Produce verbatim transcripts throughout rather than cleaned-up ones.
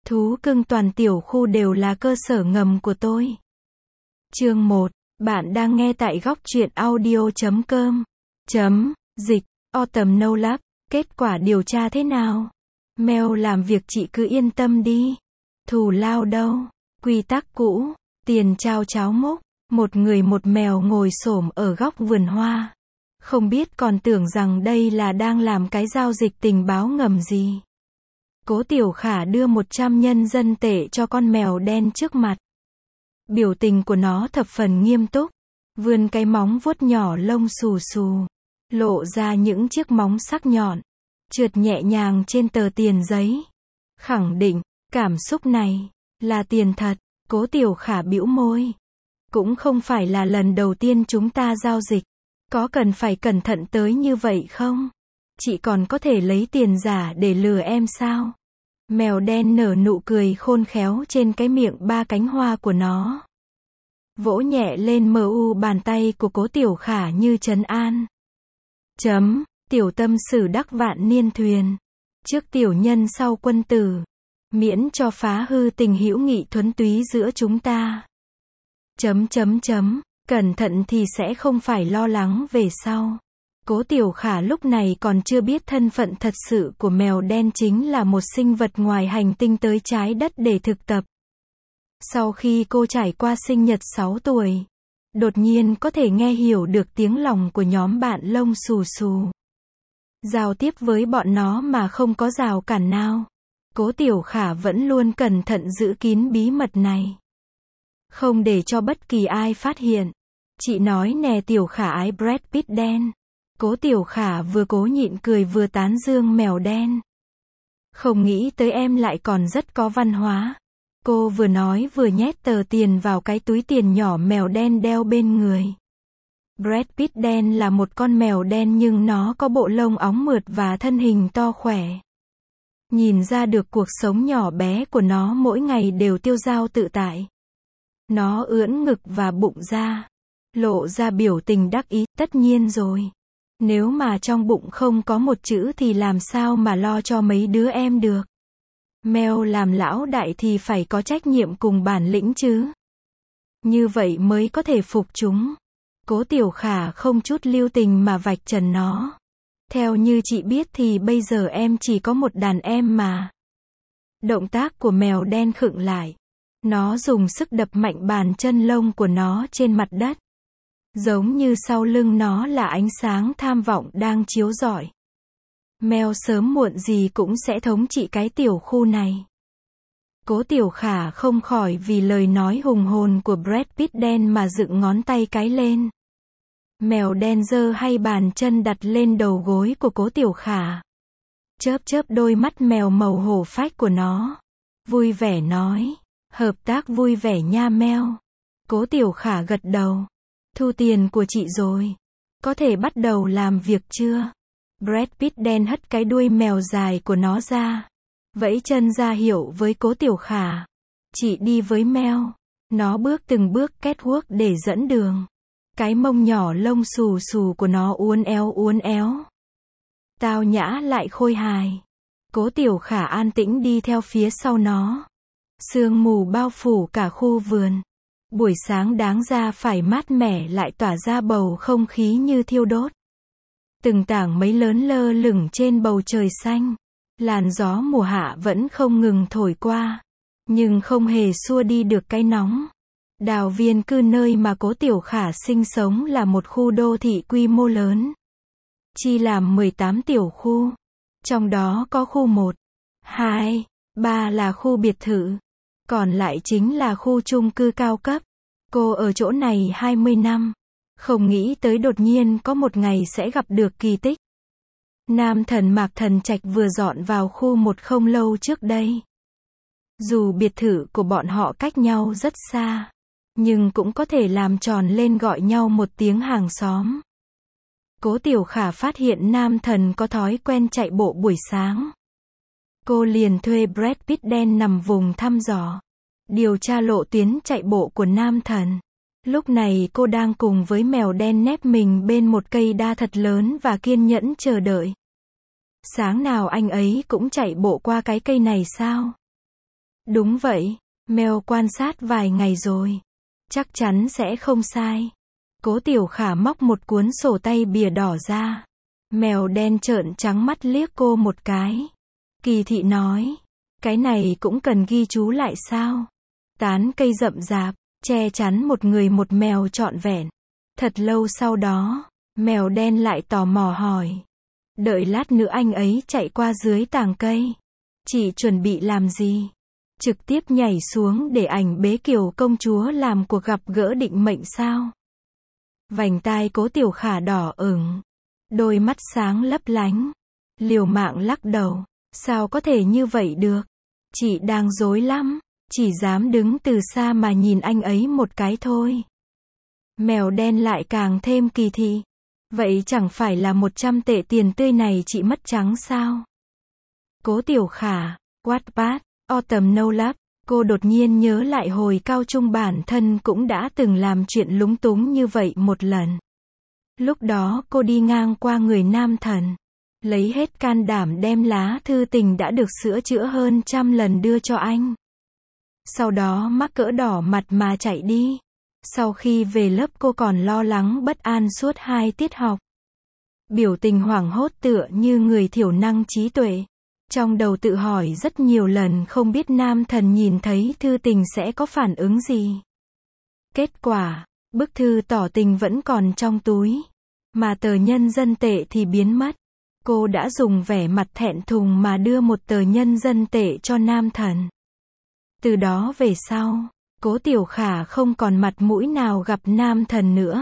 Thú cưng toàn tiểu khu đều là cơ sở ngầm của tôi. Chương một. Bạn đang nghe tại góc truyện audio chấm com. Chấm, dịch, Autumn No Lab. Kết quả điều tra thế nào? Mèo làm việc chị cứ yên tâm đi. Thù lao đâu? Quy tắc cũ. Tiền trao cháo múc. Một người một mèo ngồi xổm ở góc vườn hoa. Không biết còn tưởng rằng đây là đang làm cái giao dịch tình báo ngầm gì. Cố Tiểu Khả đưa một trăm nhân dân tệ cho con mèo đen trước mặt. Biểu tình của nó thập phần nghiêm túc. Vươn cái móng vuốt nhỏ lông xù xù. Lộ ra những chiếc móng sắc nhọn. Trượt nhẹ nhàng trên tờ tiền giấy. Khẳng định, cảm xúc này, là tiền thật. Cố Tiểu Khả bĩu môi. Cũng không phải là lần đầu tiên chúng ta giao dịch. Có cần phải cẩn thận tới như vậy không? Chị còn có thể lấy tiền giả để lừa em sao? Mèo đen nở nụ cười khôn khéo trên cái miệng ba cánh hoa của nó. Vỗ nhẹ lên mờ u bàn tay của Cố Tiểu Khả như trấn an. Chấm, tiểu tâm sử đắc vạn niên thuyền. Trước tiểu nhân sau quân tử. Miễn cho phá hư tình hữu nghị thuần túy giữa chúng ta. Chấm chấm chấm, cẩn thận thì sẽ không phải lo lắng về sau. Cố Tiểu Khả lúc này còn chưa biết thân phận thật sự của mèo đen chính là một sinh vật ngoài hành tinh tới trái đất để thực tập. Sau khi cô trải qua sinh nhật sáu tuổi, đột nhiên có thể nghe hiểu được tiếng lòng của nhóm bạn lông xù xù. Giao tiếp với bọn nó mà không có rào cản nào. Cố Tiểu Khả vẫn luôn cẩn thận giữ kín bí mật này. Không để cho bất kỳ ai phát hiện. Chị nói nè Tiểu Khả ái Brad Pitt đen. Cố Tiểu Khả vừa cố nhịn cười vừa tán dương mèo đen. Không nghĩ tới em lại còn rất có văn hóa. Cô vừa nói vừa nhét tờ tiền vào cái túi tiền nhỏ mèo đen đeo bên người. Brad Pitt đen là một con mèo đen nhưng nó có bộ lông óng mượt và thân hình to khỏe. Nhìn ra được cuộc sống nhỏ bé của nó mỗi ngày đều tiêu dao tự tại. Nó ưỡn ngực và bụng ra. Lộ ra biểu tình đắc ý, tất nhiên rồi. Nếu mà trong bụng không có một chữ thì làm sao mà lo cho mấy đứa em được. Mèo làm lão đại thì phải có trách nhiệm cùng bản lĩnh chứ. Như vậy mới có thể phục chúng. Cố Tiểu Khả không chút lưu tình mà vạch trần nó. Theo như chị biết thì bây giờ em chỉ có một đàn em mà. Động tác của mèo đen khựng lại. Nó dùng sức đập mạnh bàn chân lông của nó trên mặt đất. Giống như sau lưng nó là ánh sáng tham vọng đang chiếu rọi. Mèo sớm muộn gì cũng sẽ thống trị cái tiểu khu này. Cố Tiểu Khả không khỏi vì lời nói hùng hồn của Brad Pitt đen mà dựng ngón tay cái lên. Mèo đen giơ hai bàn chân đặt lên đầu gối của Cố Tiểu Khả. Chớp chớp đôi mắt mèo màu hổ phách của nó. Vui vẻ nói. Hợp tác vui vẻ nha mèo. Cố Tiểu Khả gật đầu. Thu tiền của chị rồi. Có thể bắt đầu làm việc chưa? Brad Pitt đen hất cái đuôi mèo dài của nó ra. Vẫy chân ra hiệu với Cố Tiểu Khả. Chị đi với mèo. Nó bước từng bước catwalk để dẫn đường. Cái mông nhỏ lông xù xù của nó uốn éo uốn éo. Tao nhã lại khôi hài. Cố Tiểu Khả an tĩnh đi theo phía sau nó. Sương mù bao phủ cả khu vườn. Buổi sáng đáng ra phải mát mẻ lại tỏa ra bầu không khí như thiêu đốt. Từng tảng mây lớn lơ lửng trên bầu trời xanh. Làn gió mùa hạ vẫn không ngừng thổi qua. Nhưng không hề xua đi được cái nóng. Đào Viên cư nơi mà Cố Tiểu Khả sinh sống là một khu đô thị quy mô lớn. Chia làm mười tám tiểu khu. Trong đó có khu một, hai, ba là khu biệt thự. Còn lại chính là khu chung cư cao cấp. Cô ở chỗ này hai mươi năm. Không nghĩ tới đột nhiên có một ngày sẽ gặp được kỳ tích. Nam thần Mạc Thần Trạch vừa dọn vào khu một không lâu trước đây. Dù biệt thự của bọn họ cách nhau rất xa, nhưng cũng có thể làm tròn lên gọi nhau một tiếng hàng xóm. Cố Tiểu Khả phát hiện nam thần có thói quen chạy bộ buổi sáng. Cô liền thuê Brad Pitt đen nằm vùng thăm dò. Điều tra lộ tuyến chạy bộ của nam thần. Lúc này cô đang cùng với mèo đen nép mình bên một cây đa thật lớn và kiên nhẫn chờ đợi. Sáng nào anh ấy cũng chạy bộ qua cái cây này sao? Đúng vậy, Mèo quan sát vài ngày rồi. Chắc chắn sẽ không sai. Cố Tiểu Khả móc một cuốn sổ tay bìa đỏ ra. Mèo đen trợn trắng mắt liếc cô một cái. Kỳ thị nói, cái này cũng cần ghi chú lại sao? Tán cây rậm rạp, che chắn một người một mèo trọn vẹn. Thật lâu sau đó, mèo đen lại tò mò hỏi. Đợi lát nữa anh ấy chạy qua dưới tàng cây. Chị chuẩn bị làm gì? Trực tiếp nhảy xuống để ảnh bế Kiều công chúa làm cuộc gặp gỡ định mệnh sao? Vành tai Cố Tiểu Khả đỏ ửng. Đôi mắt sáng lấp lánh. Liều mạng lắc đầu. Sao có thể như vậy được? Chị đang rối lắm. Chỉ dám đứng từ xa mà nhìn anh ấy một cái thôi. Mèo đen lại càng thêm kỳ thị. Vậy chẳng phải là một trăm tệ tiền tươi này chị mất trắng sao? Cố Tiểu Khả, Wattpad, Autumn No Love. Cô đột nhiên nhớ lại hồi cao trung bản thân cũng đã từng làm chuyện lúng túng như vậy một lần. Lúc đó cô đi ngang qua người nam thần. Lấy hết can đảm đem lá thư tình đã được sửa chữa hơn trăm lần đưa cho anh. Sau đó mắc cỡ đỏ mặt mà chạy đi. Sau khi về lớp cô còn lo lắng bất an suốt hai tiết học. Biểu tình hoảng hốt tựa như người thiểu năng trí tuệ. Trong đầu tự hỏi rất nhiều lần không biết nam thần nhìn thấy thư tình sẽ có phản ứng gì. Kết quả, bức thư tỏ tình vẫn còn trong túi. Mà tờ nhân dân tệ thì biến mất. Cô đã dùng vẻ mặt thẹn thùng mà đưa một tờ nhân dân tệ cho nam thần. Từ đó về sau, Cố Tiểu Khả không còn mặt mũi nào gặp nam thần nữa.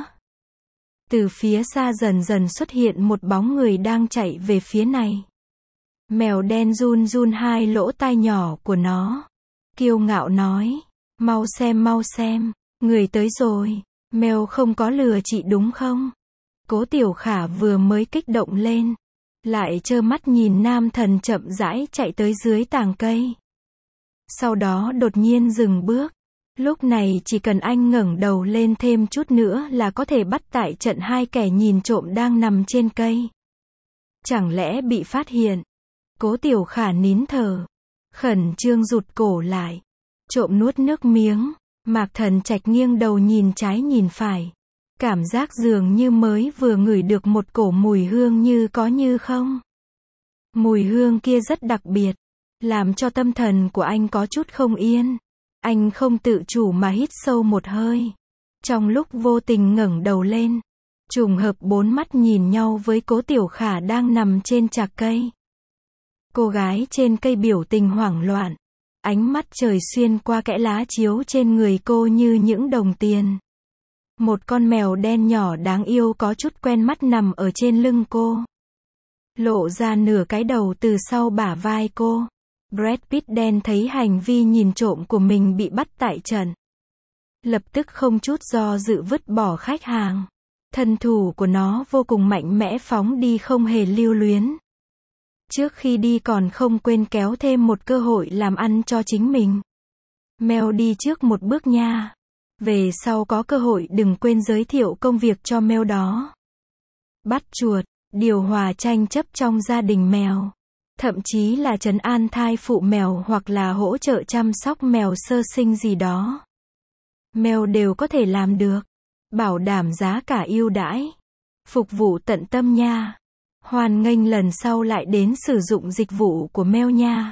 Từ phía xa dần dần xuất hiện một bóng người đang chạy về phía này. Mèo đen run run hai lỗ tai nhỏ của nó. Kiêu ngạo nói, mau xem mau xem, người tới rồi, mèo không có lừa chị đúng không? Cố Tiểu Khả vừa mới kích động lên. Lại trơ mắt nhìn nam thần chậm rãi chạy tới dưới tàng cây. Sau đó đột nhiên dừng bước. Lúc này chỉ cần anh ngẩng đầu lên thêm chút nữa là có thể bắt tại trận hai kẻ nhìn trộm đang nằm trên cây. Chẳng lẽ bị phát hiện? Cố Tiểu Khả nín thở. Khẩn trương rụt cổ lại. Trộm nuốt nước miếng. Mạc Thần Trạch nghiêng đầu nhìn trái nhìn phải. Cảm giác dường như mới vừa ngửi được một cổ mùi hương như có như không. Mùi hương kia rất đặc biệt. Làm cho tâm thần của anh có chút không yên. Anh không tự chủ mà hít sâu một hơi. Trong lúc vô tình ngẩng đầu lên. Trùng hợp bốn mắt nhìn nhau với Cố Tiểu Khả đang nằm trên chạc cây. Cô gái trên cây biểu tình hoảng loạn. Ánh mắt trời xuyên qua kẽ lá chiếu trên người cô như những đồng tiền. Một con mèo đen nhỏ đáng yêu có chút quen mắt nằm ở trên lưng cô. Lộ ra nửa cái đầu từ sau bả vai cô. Brad Pitt đen thấy hành vi nhìn trộm của mình bị bắt tại trận. Lập tức không chút do dự vứt bỏ khách hàng. Thân thủ của nó vô cùng mạnh mẽ phóng đi không hề lưu luyến. Trước khi đi còn không quên kéo thêm một cơ hội làm ăn cho chính mình. Mèo đi trước một bước nha. Về sau có cơ hội đừng quên giới thiệu công việc cho mèo đó. Bắt chuột, điều hòa tranh chấp trong gia đình mèo. Thậm chí là trấn an thai phụ mèo hoặc là hỗ trợ chăm sóc mèo sơ sinh gì đó. Mèo đều có thể làm được. Bảo đảm giá cả ưu đãi. Phục vụ tận tâm nha. Hoan nghênh lần sau lại đến sử dụng dịch vụ của mèo nha.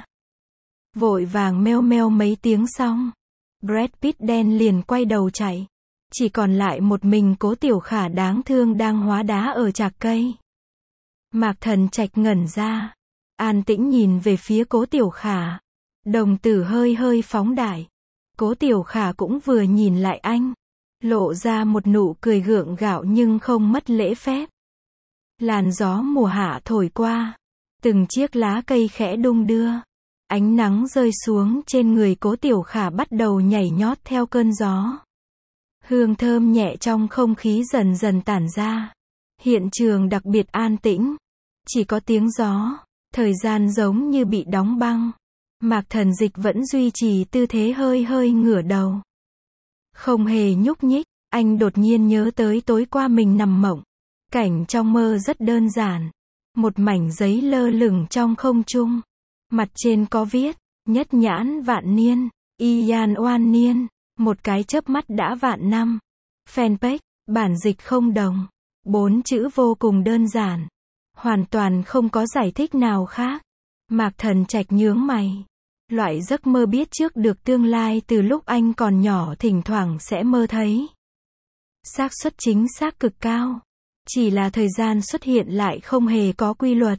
Vội vàng meo meo mấy tiếng xong. Brad Pitt đen liền quay đầu chạy. Chỉ còn lại một mình Cố Tiểu Khả đáng thương đang hóa đá ở chạc cây. Mạc Thần Trạch ngẩn ra. An tĩnh nhìn về phía Cố Tiểu Khả. Đồng tử hơi hơi phóng đại. Cố Tiểu Khả cũng vừa nhìn lại anh. Lộ ra một nụ cười gượng gạo nhưng không mất lễ phép. Làn gió mùa hạ thổi qua. Từng chiếc lá cây khẽ đung đưa. Ánh nắng rơi xuống trên người Cố Tiểu Khả bắt đầu nhảy nhót theo cơn gió. Hương thơm nhẹ trong không khí dần dần tản ra. Hiện trường đặc biệt an tĩnh. Chỉ có tiếng gió. Thời gian giống như bị đóng băng. Mạc Thần Dịch vẫn duy trì tư thế hơi hơi ngửa đầu. Không hề nhúc nhích. Anh đột nhiên nhớ tới tối qua mình nằm mộng. Cảnh trong mơ rất đơn giản. Một mảnh giấy lơ lửng trong không trung. Mặt trên có viết, Nhất nhãn vạn niên, y yan oan niên, một cái chớp mắt đã vạn năm. Fanpage, bản dịch không đồng. Bốn chữ vô cùng đơn giản. Hoàn toàn không có giải thích nào khác. Mạc Thần Trạch nhướng mày. Loại giấc mơ biết trước được tương lai từ lúc anh còn nhỏ thỉnh thoảng sẽ mơ thấy. Xác suất chính xác cực cao. Chỉ là thời gian xuất hiện lại không hề có quy luật.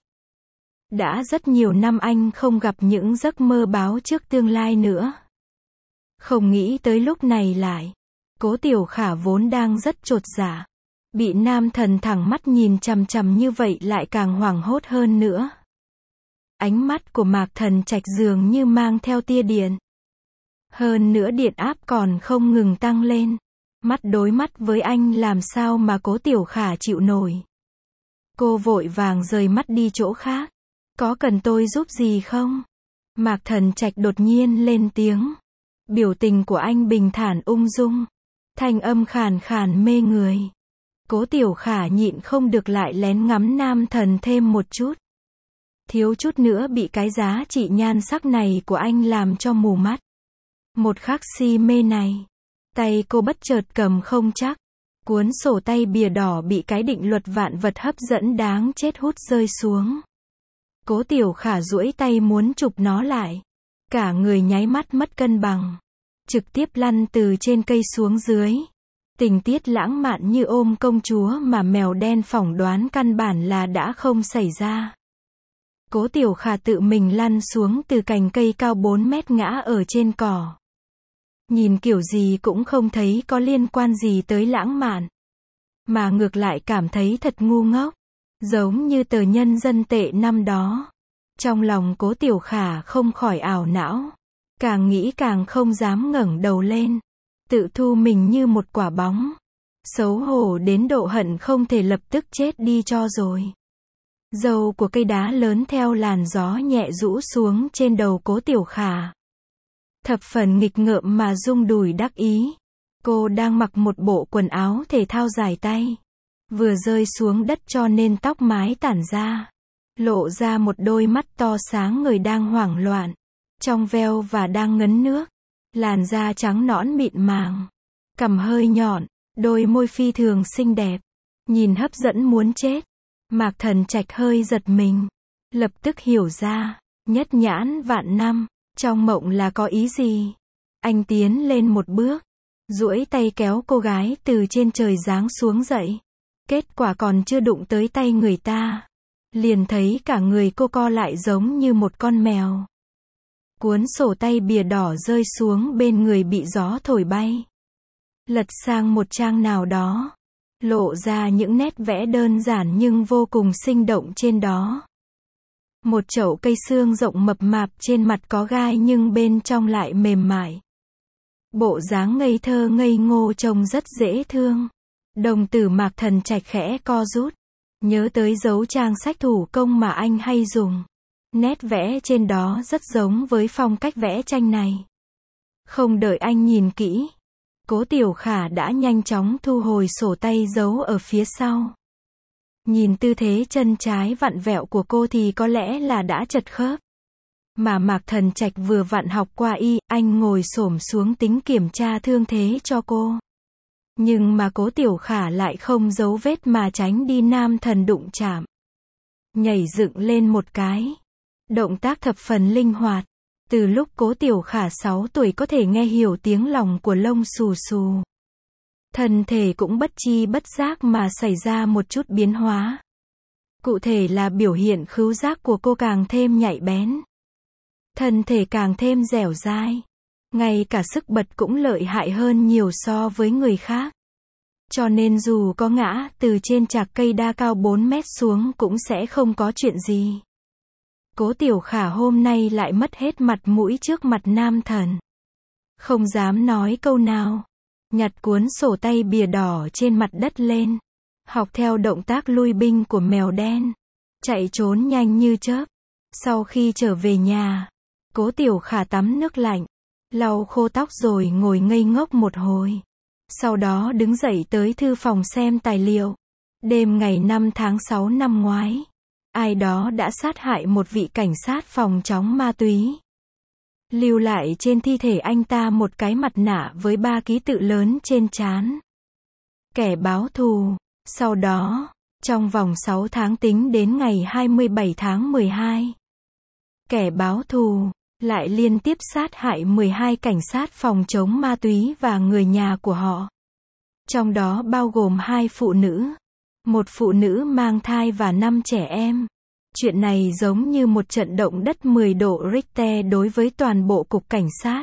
Đã rất nhiều năm anh không gặp những giấc mơ báo trước tương lai nữa. Không nghĩ tới lúc này lại. Cố Tiểu Khả vốn đang rất chột dạ. Bị nam thần thẳng mắt nhìn chằm chằm như vậy lại càng hoảng hốt hơn nữa. Ánh mắt của Mạc Thần Trạch dường như mang theo tia điện. Hơn nữa điện áp còn không ngừng tăng lên. Mắt đối mắt với anh làm sao mà Cố Tiểu Khả chịu nổi. Cô vội vàng rời mắt đi chỗ khác. Có cần tôi giúp gì không? Mạc Thần Trạch đột nhiên lên tiếng. Biểu tình của anh bình thản ung dung. Thanh âm khàn khàn mê người. Cố Tiểu Khả nhịn không được lại lén ngắm nam thần thêm một chút. Thiếu chút nữa bị cái giá trị nhan sắc này của anh làm cho mù mắt. Một khắc si mê này. Tay cô bất chợt cầm không chắc. Cuốn sổ tay bìa đỏ bị cái định luật vạn vật hấp dẫn đáng chết hút rơi xuống. Cố Tiểu Khả duỗi tay muốn chụp nó lại. Cả người nháy mắt mất cân bằng. Trực tiếp lăn từ trên cây xuống dưới. Tình tiết lãng mạn như ôm công chúa mà mèo đen phỏng đoán căn bản là đã không xảy ra. Cố Tiểu Khả tự mình lăn xuống từ cành cây cao bốn mét ngã ở trên cỏ. Nhìn kiểu gì cũng không thấy có liên quan gì tới lãng mạn. Mà ngược lại cảm thấy thật ngu ngốc. Giống như tờ nhân dân tệ năm đó. Trong lòng Cố Tiểu Khả không khỏi ảo não. Càng nghĩ càng không dám ngẩng đầu lên. Tự thu mình như một quả bóng. Xấu hổ đến độ hận không thể lập tức chết đi cho rồi. Dầu của cây đá lớn theo làn gió nhẹ rũ xuống trên đầu Cố Tiểu Khả. Thập phần nghịch ngợm mà rung đùi đắc ý. Cô đang mặc một bộ quần áo thể thao dài tay. Vừa rơi xuống đất cho nên tóc mái tản ra. Lộ ra một đôi mắt to sáng người đang hoảng loạn. Trong veo và đang ngấn nước. Làn da trắng nõn mịn màng. Cằm hơi nhọn. Đôi môi phi thường xinh đẹp. Nhìn hấp dẫn muốn chết. Mạc Thần Trạch hơi giật mình. Lập tức hiểu ra. Nhất nhãn vạn năm. Trong mộng là có ý gì? Anh tiến lên một bước. Duỗi tay kéo cô gái từ trên trời giáng xuống dậy. Kết quả còn chưa đụng tới tay người ta. Liền thấy cả người cô co lại giống như một con mèo. Cuốn sổ tay bìa đỏ rơi xuống bên người bị gió thổi bay. Lật sang một trang nào đó. Lộ ra những nét vẽ đơn giản nhưng vô cùng sinh động trên đó. Một chậu cây xương rộng mập mạp trên mặt có gai nhưng bên trong lại mềm mại. Bộ dáng ngây thơ ngây ngô trông rất dễ thương. Đồng tử Mạc Thần Trạch khẽ co rút. Nhớ tới dấu trang sách thủ công mà anh hay dùng. Nét vẽ trên đó rất giống với phong cách vẽ tranh này. Không đợi anh nhìn kỹ. Cố Tiểu Khả đã nhanh chóng thu hồi sổ tay giấu ở phía sau. Nhìn tư thế chân trái vặn vẹo của cô thì có lẽ là đã chật khớp. Mà Mạc Thần Trạch vừa vặn học qua y, anh ngồi xổm xuống tính kiểm tra thương thế cho cô. Nhưng mà Cố Tiểu Khả lại không giấu vết mà tránh đi nam thần đụng chạm. Nhảy dựng lên một cái. Động tác thập phần linh hoạt. Từ lúc Cố Tiểu Khả sáu tuổi có thể nghe hiểu tiếng lòng của lông xù xù. Thân thể cũng bất chi bất giác mà xảy ra một chút biến hóa. Cụ thể là biểu hiện khứu giác của cô càng thêm nhạy bén. Thân thể càng thêm dẻo dai. Ngay cả sức bật cũng lợi hại hơn nhiều so với người khác. Cho nên dù có ngã từ trên chạc cây đa cao bốn mét xuống cũng sẽ không có chuyện gì. Cố Tiểu Khả hôm nay lại mất hết mặt mũi trước mặt nam thần. Không dám nói câu nào. Nhặt cuốn sổ tay bìa đỏ trên mặt đất lên. Học theo động tác lui binh của mèo đen. Chạy trốn nhanh như chớp. Sau khi trở về nhà, Cố Tiểu Khả tắm nước lạnh. Lau khô tóc rồi ngồi ngây ngốc một hồi. Sau đó đứng dậy tới thư phòng xem tài liệu. Đêm ngày năm tháng sáu năm ngoái. Ai đó đã sát hại một vị cảnh sát phòng chống ma túy. lưu lại trên thi thể anh ta một cái mặt nạ với ba ký tự lớn trên trán. Kẻ báo thù. Sau đó, trong vòng sáu tháng tính đến ngày hai mươi bảy tháng mười hai, kẻ báo thù lại liên tiếp sát hại mười hai cảnh sát phòng chống ma túy và người nhà của họ. Trong đó bao gồm hai phụ nữ, một phụ nữ mang thai và năm trẻ em. Chuyện này giống như một trận động đất mười độ Richter đối với toàn bộ cục cảnh sát.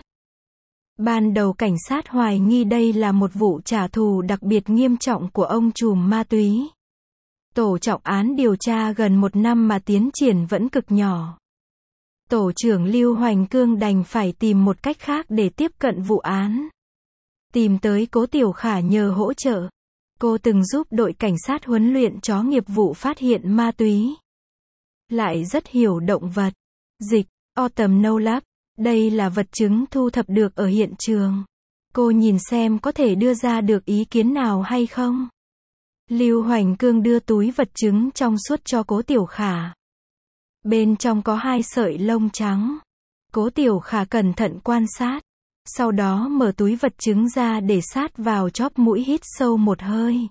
Ban đầu cảnh sát hoài nghi đây là một vụ trả thù đặc biệt nghiêm trọng của ông trùm ma túy. Tổ trọng án điều tra gần một năm mà tiến triển vẫn cực nhỏ. Tổ trưởng Lưu Hoành Cương đành phải tìm một cách khác để tiếp cận vụ án. Tìm tới Cố Tiểu Khả nhờ hỗ trợ. Cô từng giúp đội cảnh sát huấn luyện chó nghiệp vụ phát hiện ma túy. Lại rất hiểu động vật. Dịch, Autumn No Lab. Đây là vật chứng thu thập được ở hiện trường. Cô nhìn xem có thể đưa ra được ý kiến nào hay không. Lưu Hoành Cương đưa túi vật chứng trong suốt cho Cố Tiểu Khả. Bên trong có hai sợi lông trắng. Cố Tiểu Khả cẩn thận quan sát. Sau đó mở túi vật chứng ra để sát vào chóp mũi, hít sâu một hơi.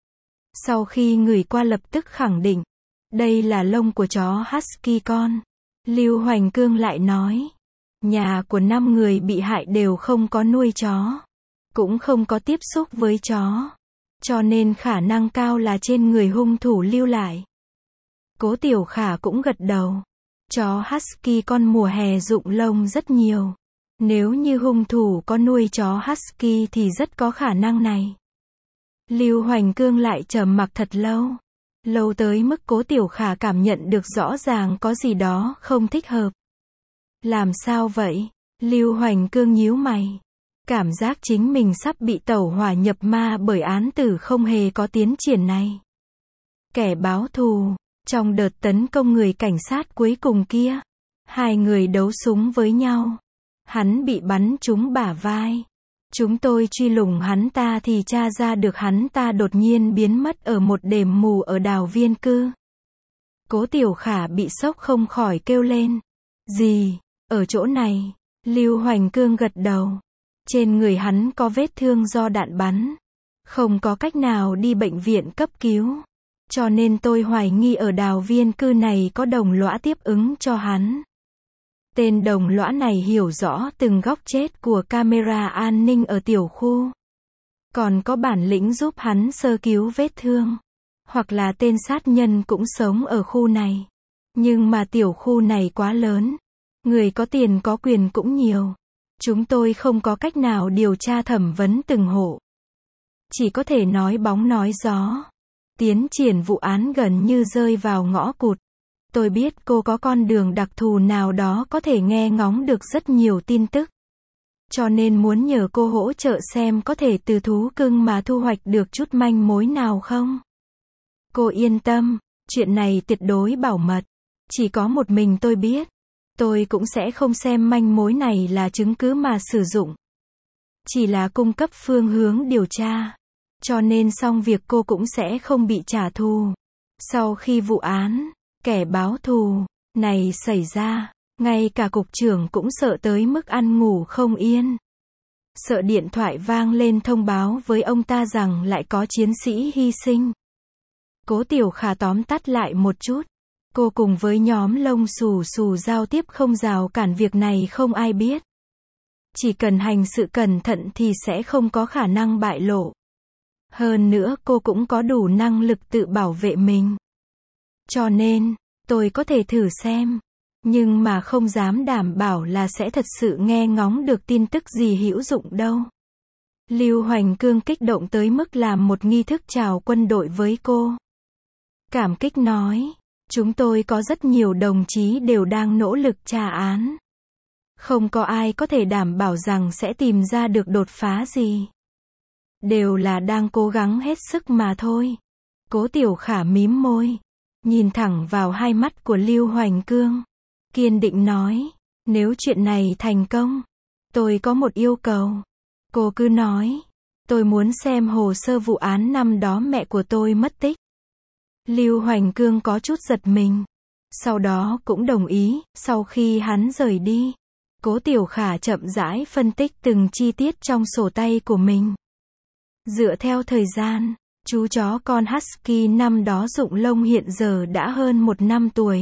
Sau khi ngửi qua lập tức khẳng định. Đây là lông của chó Husky con. Lưu Hoành Cương lại nói. Nhà của năm người bị hại đều không có nuôi chó. Cũng không có tiếp xúc với chó. Cho nên khả năng cao là trên người hung thủ lưu lại. Cố Tiểu Khả cũng gật đầu. Chó Husky con mùa hè rụng lông rất nhiều. Nếu như hung thủ có nuôi chó Husky thì rất có khả năng này. Lưu Hoành Cương lại trầm mặc thật lâu. Lâu tới mức Cố Tiểu Khả cảm nhận được rõ ràng có gì đó không thích hợp. Làm sao vậy? Lưu Hoành Cương nhíu mày. Cảm giác chính mình sắp bị tẩu hỏa nhập ma bởi án tử không hề có tiến triển này. Kẻ báo thù. Trong đợt tấn công người cảnh sát cuối cùng kia, hai người đấu súng với nhau. Hắn bị bắn trúng bả vai. Chúng tôi truy lùng hắn ta thì tra ra được hắn ta đột nhiên biến mất ở một đêm mù ở đào viên cư. Cố Tiểu Khả bị sốc không khỏi kêu lên. Gì? Ở chỗ này? Lưu Hoành Cương gật đầu. Trên người hắn có vết thương do đạn bắn. Không có cách nào đi bệnh viện cấp cứu. Cho nên tôi hoài nghi ở đào viên cư này có đồng lõa tiếp ứng cho hắn. Tên đồng lõa này hiểu rõ từng góc chết của camera an ninh ở tiểu khu. Còn có bản lĩnh giúp hắn sơ cứu vết thương. Hoặc là tên sát nhân cũng sống ở khu này. Nhưng mà tiểu khu này quá lớn. Người có tiền có quyền cũng nhiều. Chúng tôi không có cách nào điều tra thẩm vấn từng hộ. Chỉ có thể nói bóng nói gió. Tiến triển vụ án gần như rơi vào ngõ cụt. Tôi biết cô có con đường đặc thù nào đó có thể nghe ngóng được rất nhiều tin tức. Cho nên muốn nhờ cô hỗ trợ xem có thể từ thú cưng mà thu hoạch được chút manh mối nào không. Cô yên tâm, chuyện này tuyệt đối bảo mật. Chỉ có một mình tôi biết. Tôi cũng sẽ không xem manh mối này là chứng cứ mà sử dụng. Chỉ là cung cấp phương hướng điều tra. Cho nên xong việc cô cũng sẽ không bị trả thù. Sau khi vụ án, kẻ báo thù này xảy ra, ngay cả cục trưởng cũng sợ tới mức ăn ngủ không yên. Sợ điện thoại vang lên thông báo với ông ta rằng lại có chiến sĩ hy sinh. Cố Tiểu Khả tóm tắt lại một chút. Cô cùng với nhóm lông xù xù giao tiếp không rào cản, việc này không ai biết. Chỉ cần hành sự cẩn thận thì sẽ không có khả năng bại lộ. Hơn nữa cô cũng có đủ năng lực tự bảo vệ mình. Cho nên, tôi có thể thử xem. Nhưng mà không dám đảm bảo là sẽ thật sự nghe ngóng được tin tức gì hữu dụng đâu. Lưu Hoành Cương kích động tới mức làm một nghi thức chào quân đội với cô. Cảm kích nói, chúng tôi có rất nhiều đồng chí đều đang nỗ lực tra án. Không có ai có thể đảm bảo rằng sẽ tìm ra được đột phá gì. Đều là đang cố gắng hết sức mà thôi. Cố Tiểu Khả mím môi, nhìn thẳng vào hai mắt của Lưu Hoành Cương, kiên định nói, nếu chuyện này thành công, tôi có một yêu cầu. Cô cứ nói, tôi muốn xem hồ sơ vụ án năm đó mẹ của tôi mất tích. Lưu Hoành Cương có chút giật mình, sau đó cũng đồng ý. Sau khi hắn rời đi, Cố Tiểu Khả chậm rãi phân tích từng chi tiết trong sổ tay của mình. Dựa theo thời gian, chú chó con Husky năm đó rụng lông hiện giờ đã hơn một năm tuổi.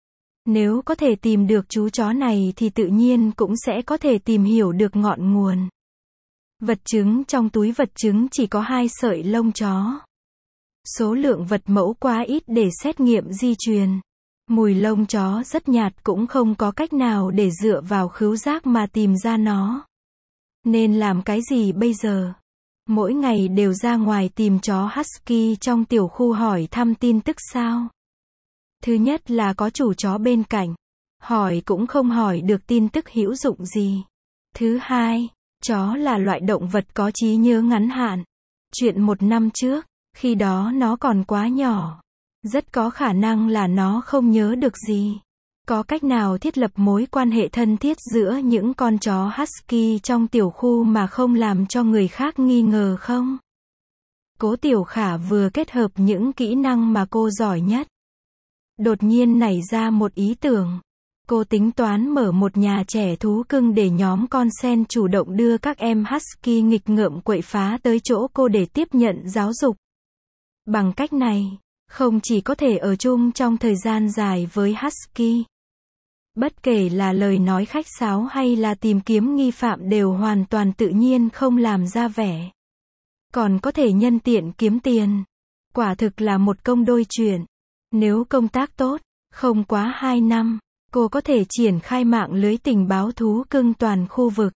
Nếu có thể tìm được chú chó này thì tự nhiên cũng sẽ có thể tìm hiểu được ngọn nguồn. Vật chứng trong túi vật chứng chỉ có hai sợi lông chó. Số lượng vật mẫu quá ít để xét nghiệm di truyền. Mùi lông chó rất nhạt, cũng không có cách nào để dựa vào khứu giác mà tìm ra nó. Nên làm cái gì bây giờ? Mỗi ngày đều ra ngoài tìm chó Husky trong tiểu khu hỏi thăm tin tức sao? Thứ nhất là có chủ chó bên cạnh. Hỏi cũng không hỏi được tin tức hữu dụng gì. Thứ hai, chó là loại động vật có trí nhớ ngắn hạn. Chuyện một năm trước, khi đó nó còn quá nhỏ. Rất có khả năng là nó không nhớ được gì. Có cách nào thiết lập mối quan hệ thân thiết giữa những con chó Husky trong tiểu khu mà không làm cho người khác nghi ngờ không? Cố Tiểu Khả vừa kết hợp những kỹ năng mà cô giỏi nhất. Đột nhiên nảy ra một ý tưởng. Cô tính toán mở một nhà trẻ thú cưng để nhóm con sen chủ động đưa các em Husky nghịch ngợm quậy phá tới chỗ cô để tiếp nhận giáo dục. Bằng cách này, không chỉ có thể ở chung trong thời gian dài với Husky. Bất kể là lời nói khách sáo hay là tìm kiếm nghi phạm đều hoàn toàn tự nhiên, không làm ra vẻ. Còn có thể nhân tiện kiếm tiền. Quả thực là một công đôi chuyện. Nếu công tác tốt, không quá hai năm, cô có thể triển khai mạng lưới tình báo thú cưng toàn khu vực.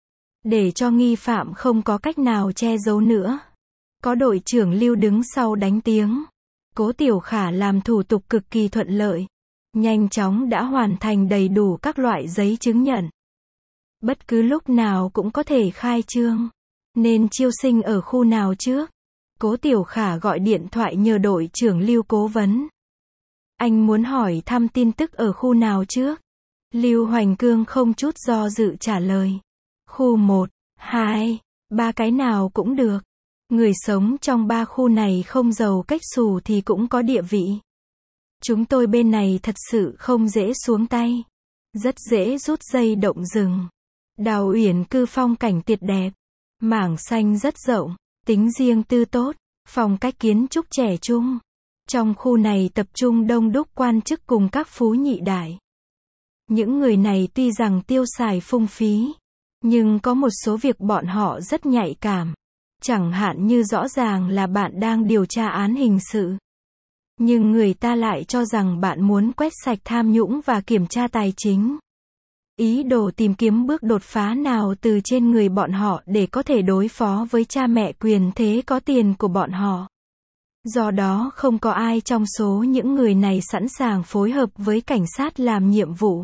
Để cho nghi phạm không có cách nào che giấu nữa. Có đội trưởng Lưu đứng sau đánh tiếng. Cố Tiểu Khả làm thủ tục cực kỳ thuận lợi. Nhanh chóng đã hoàn thành đầy đủ các loại giấy chứng nhận. Bất cứ lúc nào cũng có thể khai trương. Nên chiêu sinh ở khu nào trước? Cố Tiểu Khả gọi điện thoại nhờ đội trưởng Lưu cố vấn. Anh muốn hỏi thăm tin tức ở khu nào trước? Lưu Hoành Cương không chút do dự trả lời. Khu một, hai, ba cái nào cũng được. Người sống trong ba khu này không giàu cách xù thì cũng có địa vị. Chúng tôi bên này thật sự không dễ xuống tay. Rất dễ rút dây động rừng. Đào Uyển cư phong cảnh tuyệt đẹp. Mảng xanh rất rộng. Tính riêng tư tốt. Phong cách kiến trúc trẻ trung. Trong khu này tập trung đông đúc quan chức cùng các phú nhị đại. Những người này tuy rằng tiêu xài phung phí, nhưng có một số việc bọn họ rất nhạy cảm. Chẳng hạn như rõ ràng là bạn đang điều tra án hình sự. Nhưng người ta lại cho rằng bạn muốn quét sạch tham nhũng và kiểm tra tài chính. Ý đồ tìm kiếm bước đột phá nào từ trên người bọn họ để có thể đối phó với cha mẹ quyền thế có tiền của bọn họ. Do đó không có ai trong số những người này sẵn sàng phối hợp với cảnh sát làm nhiệm vụ.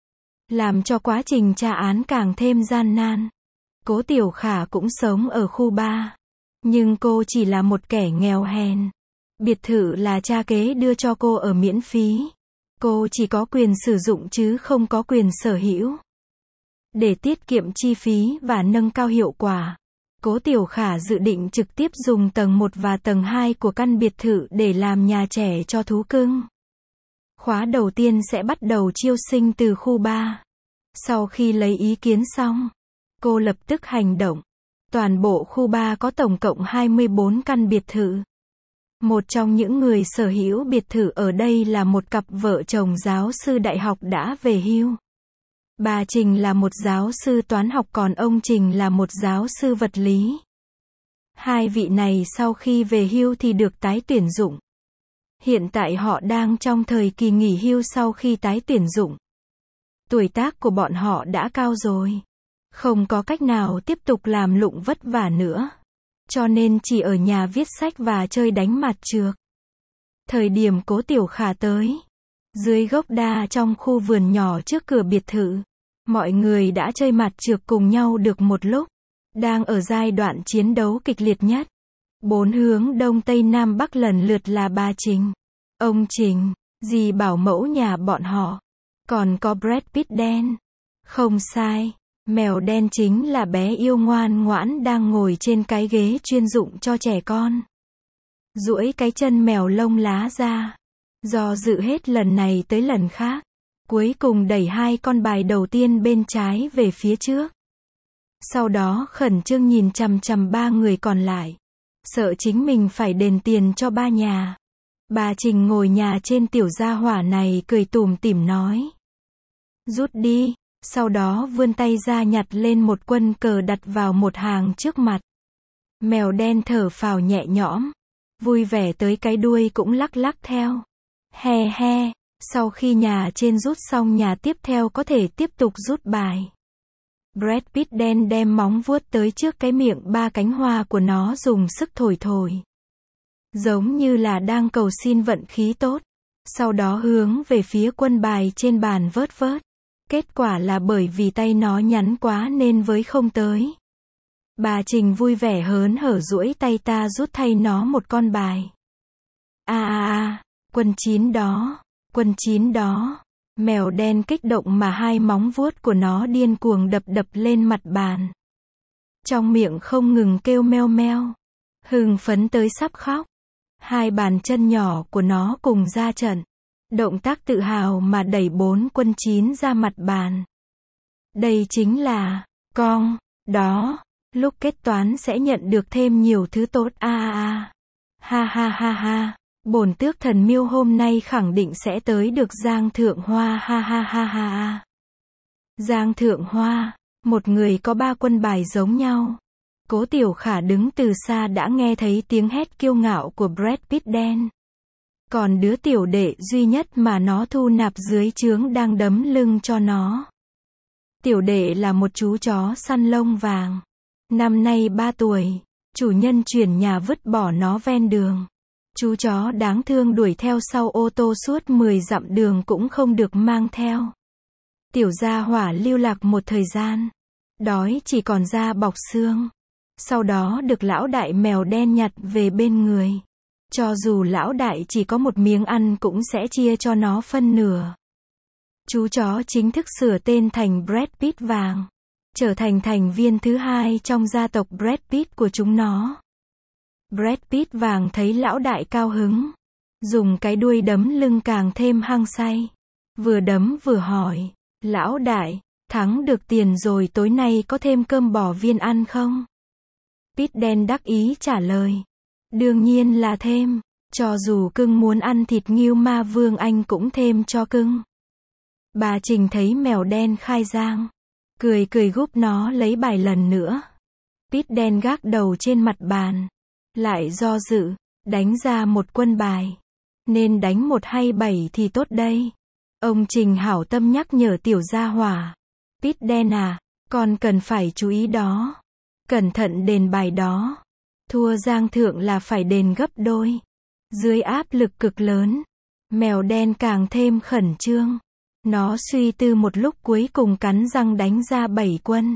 Làm cho quá trình tra án càng thêm gian nan. Cố Tiểu Khả cũng sống ở khu ba. Nhưng cô chỉ là một kẻ nghèo hèn. Biệt thự là cha kế đưa cho cô ở miễn phí. Cô chỉ có quyền sử dụng chứ không có quyền sở hữu. Để tiết kiệm chi phí và nâng cao hiệu quả, Cố Tiểu Khả dự định trực tiếp dùng tầng một và tầng hai của căn biệt thự để làm nhà trẻ cho thú cưng. Khóa đầu tiên sẽ bắt đầu chiêu sinh từ khu ba. Sau khi lấy ý kiến xong, cô lập tức hành động. Toàn bộ khu ba có tổng cộng hai mươi bốn căn biệt thự. Một trong những người sở hữu biệt thự ở đây là một cặp vợ chồng giáo sư đại học đã về hưu. Bà Trình là một giáo sư toán học còn ông Trình là một giáo sư vật lý. Hai vị này sau khi về hưu thì được tái tuyển dụng. Hiện tại họ đang trong thời kỳ nghỉ hưu sau khi tái tuyển dụng. Tuổi tác của bọn họ đã cao rồi. Không có cách nào tiếp tục làm lụng vất vả nữa. Cho nên chỉ ở nhà viết sách và chơi đánh mặt trược. Thời điểm Cố Tiểu Khả tới, dưới gốc đa trong khu vườn nhỏ trước cửa biệt thự, mọi người đã chơi mặt trược cùng nhau được một lúc. Đang ở giai đoạn chiến đấu kịch liệt nhất. Bốn hướng đông tây nam bắc lần lượt là bà Trình, ông Trình, dì bảo mẫu nhà bọn họ. Còn có Brad Pitt đen. Không sai. Mèo đen chính là bé yêu ngoan ngoãn đang ngồi trên cái ghế chuyên dụng cho trẻ con. Duỗi cái chân mèo lông lá ra. Do dự hết lần này tới lần khác. cuối cùng đẩy hai con bài đầu tiên bên trái về phía trước. Sau đó khẩn trương nhìn chằm chằm ba người còn lại. Sợ chính mình phải đền tiền cho ba nhà. Bà Trình ngồi nhà trên tiểu gia hỏa này cười tủm tỉm nói. Rút đi, sau đó vươn tay ra nhặt lên một quân cờ đặt vào một hàng trước mặt. Mèo đen thở phào nhẹ nhõm, vui vẻ tới cái đuôi cũng lắc lắc theo. He he, sau khi nhà trên rút xong nhà tiếp theo có thể tiếp tục rút bài. Brad Pitt đen đem móng vuốt tới trước cái miệng ba cánh hoa của nó dùng sức thổi thổi. Giống như là đang cầu xin vận khí tốt. Sau đó hướng về phía quân bài trên bàn vớt vớt. Kết quả là bởi vì tay nó nhắn quá nên với không tới. Bà Trình vui vẻ hớn hở duỗi tay ta rút thay nó một con bài. A a a, quân chín đó, quân chín đó. Mèo đen kích động mà hai móng vuốt của nó điên cuồng đập đập lên mặt bàn. Trong miệng không ngừng kêu meo meo. Hưng phấn tới sắp khóc. Hai bàn chân nhỏ của nó cùng ra trận. Động tác tự hào mà đẩy bốn quân chín ra mặt bàn. Đây chính là con đó. Lúc kết toán sẽ nhận được thêm nhiều thứ tốt a a a. Ha ha ha ha. Bổn tước thần miêu hôm nay khẳng định sẽ tới được Giang Thượng Hoa ha ha ha ha ha. Giang Thượng Hoa, một người có ba quân bài giống nhau. Cố Tiểu Khả đứng từ xa đã nghe thấy tiếng hét kiêu ngạo của Brad Pitt đen. Còn đứa tiểu đệ duy nhất mà nó thu nạp dưới trướng đang đấm lưng cho nó. Tiểu đệ là một chú chó săn lông vàng. Năm nay ba tuổi, chủ nhân chuyển nhà vứt bỏ nó ven đường. Chú chó đáng thương đuổi theo sau ô tô suốt mười dặm đường cũng không được mang theo. Tiểu gia hỏa lưu lạc một thời gian. Đói chỉ còn da bọc xương. Sau đó được lão đại mèo đen nhặt về bên người. Cho dù lão đại chỉ có một miếng ăn cũng sẽ chia cho nó phân nửa. Chú chó chính thức sửa tên thành Brad Pitt vàng. Trở thành thành viên thứ hai trong gia tộc Brad Pitt của chúng nó. Brad Pitt vàng thấy lão đại cao hứng. Dùng cái đuôi đấm lưng càng thêm hăng say. Vừa đấm vừa hỏi. Lão đại, thắng được tiền rồi tối nay có thêm cơm bò viên ăn không? Pitt đen đắc ý trả lời. Đương nhiên là thêm. Cho dù cưng muốn ăn thịt ngưu ma vương anh cũng thêm cho cưng. Bà Trình thấy mèo đen khai giang. Cười cười gúp nó lấy bài lần nữa. Pitt đen gác đầu trên mặt bàn. Lại do dự, đánh ra một quân bài. Nên đánh một hay bảy thì tốt đây. Ông Trình hảo tâm nhắc nhở tiểu gia hỏa. Pitt đen à, con cần phải chú ý đó. Cẩn thận đền bài đó. Thua Giang Thượng là phải đền gấp đôi. Dưới áp lực cực lớn, mèo đen càng thêm khẩn trương. Nó suy tư một lúc cuối cùng cắn răng đánh ra bảy quân.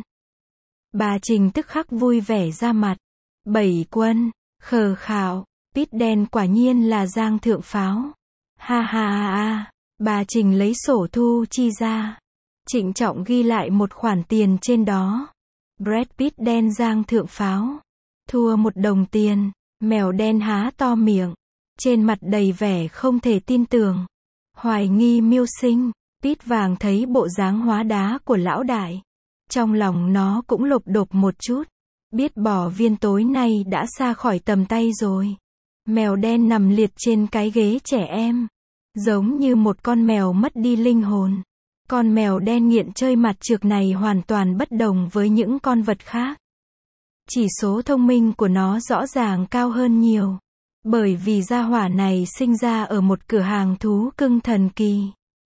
Bà Trình tức khắc vui vẻ ra mặt. Bảy quân, khờ khạo, Pitt đen quả nhiên là Giang Thượng pháo. Ha ha ha ha, bà Trình lấy sổ thu chi ra. Trịnh trọng ghi lại một khoản tiền trên đó. Brad Pitt đen Giang Thượng pháo. Thua một đồng tiền, mèo đen há to miệng. Trên mặt đầy vẻ không thể tin tưởng. Hoài nghi mưu sinh. Pitt vàng thấy bộ dáng hóa đá của lão đại. Trong lòng nó cũng lục đục một chút. Biết bò viên tối nay đã xa khỏi tầm tay rồi. Mèo đen nằm liệt trên cái ghế trẻ em. Giống như một con mèo mất đi linh hồn. Con mèo đen nghiện chơi mặt trược này hoàn toàn bất đồng với những con vật khác. Chỉ số thông minh của nó rõ ràng cao hơn nhiều. Bởi vì gia hỏa này sinh ra ở một cửa hàng thú cưng thần kỳ.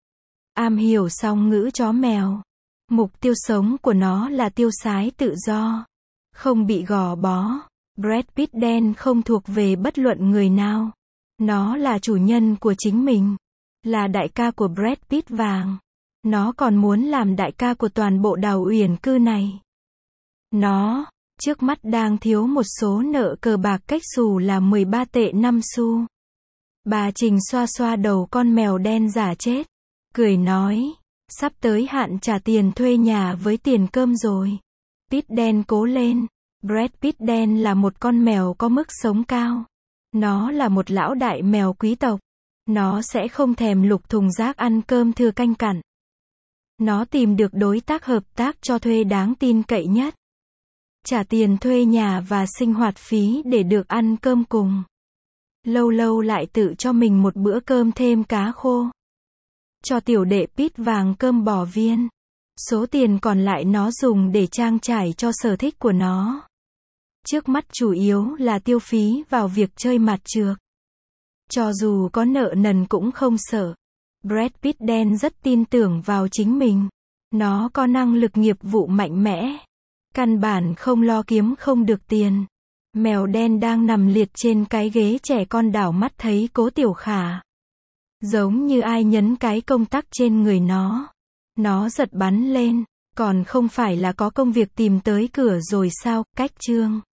Am hiểu song ngữ chó mèo. Mục tiêu sống của nó là tiêu sái tự do. Không bị gò bó. Brad Pitt đen không thuộc về bất luận người nào. Nó là chủ nhân của chính mình. Là đại ca của Brad Pitt vàng. Nó còn muốn làm đại ca của toàn bộ đảo uyển cư này. Nó, trước mắt đang thiếu một số nợ cờ bạc cách xù là mười ba tệ năm xu. Bà Trình xoa xoa đầu con mèo đen giả chết. Cười nói, sắp tới hạn trả tiền thuê nhà với tiền cơm rồi. Pitt đen cố lên. Brad Pitt đen là một con mèo có mức sống cao. Nó là một lão đại mèo quý tộc. Nó sẽ không thèm lục thùng rác ăn cơm thừa canh cặn. Nó tìm được đối tác hợp tác cho thuê đáng tin cậy nhất. Trả tiền thuê nhà và sinh hoạt phí để được ăn cơm cùng. Lâu lâu lại tự cho mình một bữa cơm thêm cá khô. Cho tiểu đệ Pete vàng cơm bò viên. Số tiền còn lại nó dùng để trang trải cho sở thích của nó. Trước mắt chủ yếu là tiêu phí vào việc chơi mặt trược. Cho dù có nợ nần cũng không sợ. Brad Pitt đen rất tin tưởng vào chính mình. Nó có năng lực nghiệp vụ mạnh mẽ. Căn bản không lo kiếm không được tiền. Mèo đen đang nằm liệt trên cái ghế trẻ con đảo mắt thấy Cố Tiểu Khả. Giống như ai nhấn cái công tắc trên người nó. Nó giật bắn lên. Còn không phải là có công việc tìm tới cửa rồi sao, cách chương.